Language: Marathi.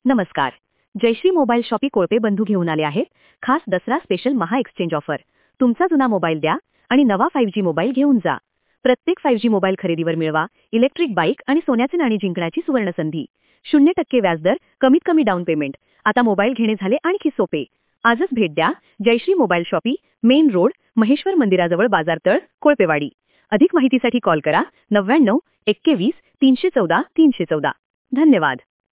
नमस्कार. जयश्री मोबाईल शॉपी कोळपे बंधू घेऊन आले आहेत खास दसरा स्पेशल महा एक्सचेंज ऑफर. तुमचा जुना मोबाईल द्या आणि नवा 5G मोबाईल घेऊन जा. प्रत्येक 5G मोबाईल खरेदीवर मिळवा इलेक्ट्रिक बाईक आणि सोन्याचे नाणी जिंकण्याची सुवर्ण संधी. 0% व्याजदर, कमीत कमी डाऊन पेमेंट. आता मोबाईल घेणे झाले आणखी सोपे. आजच भेट द्या Jayashree mobile shoppe, main road, Maheshwar मंदिराजवळ, बाजारतळ, कोळपेवाडी. अधिक माहितीसाठी कॉल करा 99 21 314 314. धन्यवाद.